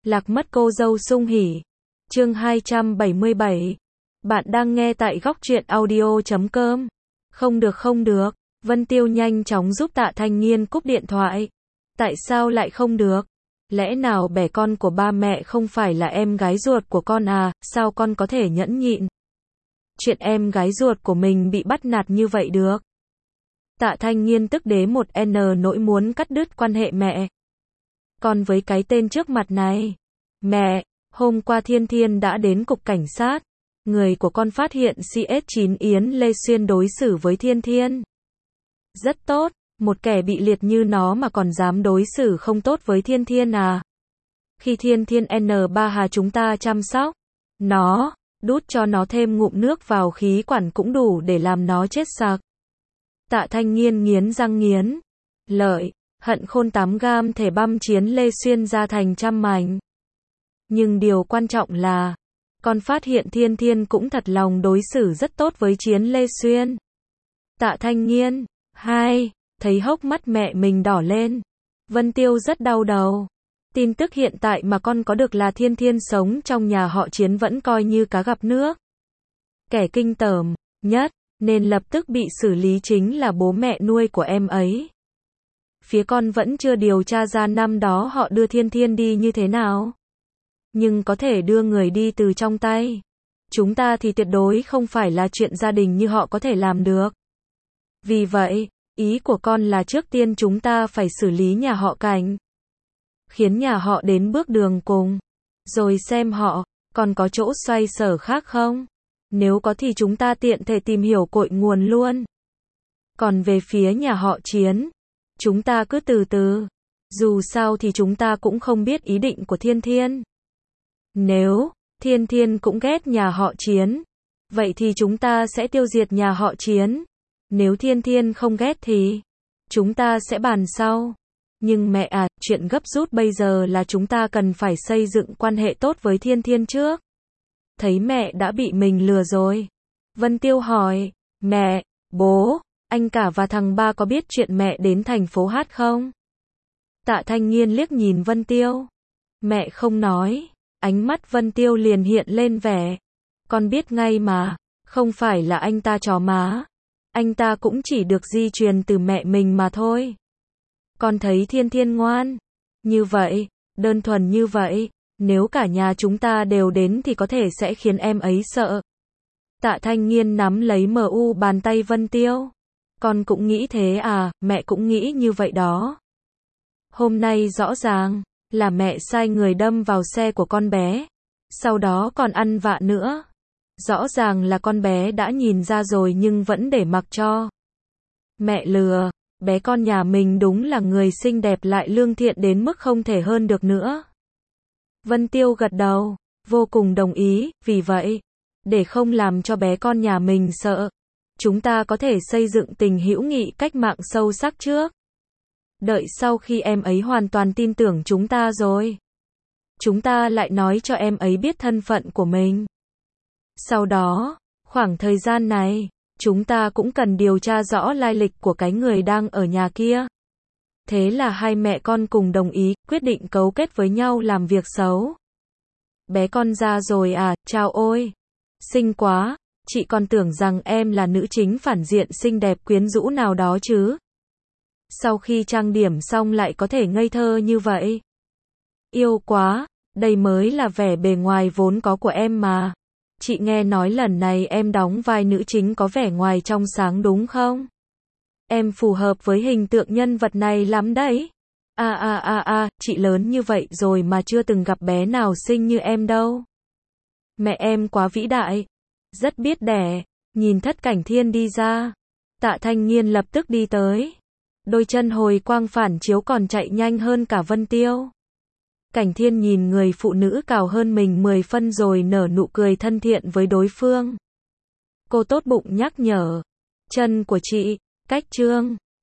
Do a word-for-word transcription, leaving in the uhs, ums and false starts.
Lạc mất cô dâu sung hỉ. Chương hai trăm bảy mươi bảy. Bạn đang nghe tại góc truyện audio chấm com. Không được không được. Vân Tiêu nhanh chóng giúp Tạ Thanh Nghiên cúp điện thoại. Tại sao lại không được? Lẽ nào bẻ con của ba mẹ không phải là em gái ruột của con à, sao con có thể nhẫn nhịn? Chuyện em gái ruột của mình bị bắt nạt như vậy được? Tạ Thanh Nghiên tức đế một n nỗi muốn cắt đứt quan hệ mẹ con với cái tên trước mặt này. Mẹ, hôm qua Thiên Thiên đã đến cục cảnh sát. Người của con phát hiện C S chín Yến Lê Xuyên đối xử với Thiên Thiên rất tốt, một kẻ bị liệt như nó mà còn dám đối xử không tốt với Thiên Thiên à? Khi Thiên Thiên N ba Hà chúng ta chăm sóc nó, đút cho nó thêm ngụm nước vào khí quản cũng đủ để làm nó chết sặc. Tạ Thanh Nghiên nghiến răng nghiến lợi, hận khôn tám gam thể băm Chiến Lê Xuyên ra thành trăm mảnh. Nhưng điều quan trọng là, con phát hiện Thiên Thiên cũng thật lòng đối xử rất tốt với Chiến Lê Xuyên. Tạ Thanh Nghiên, hai, thấy hốc mắt mẹ mình đỏ lên. Vân Tiêu rất đau đầu. Tin tức hiện tại mà con có được là Thiên Thiên sống trong nhà họ Chiến vẫn coi như cá gặp nước. Kẻ kinh tởm nhất nên lập tức bị xử lý chính là bố mẹ nuôi của em ấy. Phía con vẫn chưa điều tra ra năm đó họ đưa Thiên Thiên đi như thế nào. Nhưng có thể đưa người đi từ trong tay chúng ta thì tuyệt đối không phải là chuyện gia đình như họ có thể làm được. Vì vậy, ý của con là trước tiên chúng ta phải xử lý nhà họ Cảnh. Khiến nhà họ đến bước đường cùng. Rồi xem họ còn có chỗ xoay sở khác không. Nếu có thì chúng ta tiện thể tìm hiểu cội nguồn luôn. Còn về phía nhà họ Chiến, chúng ta cứ từ từ. Dù sao thì chúng ta cũng không biết ý định của Thiên Thiên. Nếu Thiên Thiên cũng ghét nhà họ Chiến, vậy thì chúng ta sẽ tiêu diệt nhà họ Chiến. Nếu Thiên Thiên không ghét thì chúng ta sẽ bàn sau. Nhưng mẹ à, chuyện gấp rút bây giờ là chúng ta cần phải xây dựng quan hệ tốt với Thiên Thiên trước. Thấy mẹ đã bị mình lừa rồi. Vân Tiêu hỏi, mẹ, bố, anh cả và thằng ba có biết chuyện mẹ đến thành phố Hát không? Tạ Thanh Nghiên liếc nhìn Vân Tiêu. Mẹ không nói. Ánh mắt Vân Tiêu liền hiện lên vẻ. Con biết ngay mà, không phải là anh ta chó má. Anh ta cũng chỉ được di truyền từ mẹ mình mà thôi. Con thấy Thiên Thiên ngoan như vậy, đơn thuần như vậy, nếu cả nhà chúng ta đều đến thì có thể sẽ khiến em ấy sợ. Tạ Thanh Nghiên nắm lấy mờ u bàn tay Vân Tiêu. Con cũng nghĩ thế à, mẹ cũng nghĩ như vậy đó. Hôm nay rõ ràng là mẹ sai người đâm vào xe của con bé, sau đó còn ăn vạ nữa. Rõ ràng là con bé đã nhìn ra rồi nhưng vẫn để mặc cho. Mẹ lừa, bé con nhà mình đúng là người xinh đẹp lại lương thiện đến mức không thể hơn được nữa. Vân Tiêu gật đầu, vô cùng đồng ý, vì vậy, để không làm cho bé con nhà mình sợ, chúng ta có thể xây dựng tình hữu nghị cách mạng sâu sắc trước. Đợi sau khi em ấy hoàn toàn tin tưởng chúng ta rồi, chúng ta lại nói cho em ấy biết thân phận của mình. Sau đó, khoảng thời gian này, chúng ta cũng cần điều tra rõ lai lịch của cái người đang ở nhà kia. Thế là hai mẹ con cùng đồng ý, quyết định cấu kết với nhau làm việc xấu. Bé con ra rồi à, chào ôi. Xinh quá, chị còn tưởng rằng em là nữ chính phản diện xinh đẹp quyến rũ nào đó chứ. Sau khi trang điểm xong lại có thể ngây thơ như vậy. Yêu quá, đây mới là vẻ bề ngoài vốn có của em mà. Chị nghe nói lần này em đóng vai nữ chính có vẻ ngoài trong sáng đúng không? Em phù hợp với hình tượng nhân vật này lắm đấy. À à à à, chị lớn như vậy rồi mà chưa từng gặp bé nào xinh như em đâu. Mẹ em quá vĩ đại, rất biết đẻ. Nhìn Thất Cảnh Thiên đi ra, Tạ Thanh Nghiên lập tức đi tới. Đôi chân hồi quang phản chiếu còn chạy nhanh hơn cả Vân Tiêu. Cảnh Thiên nhìn người phụ nữ cao hơn mình mười phân rồi nở nụ cười thân thiện với đối phương. Cô tốt bụng nhắc nhở, chân của chị, cách trương.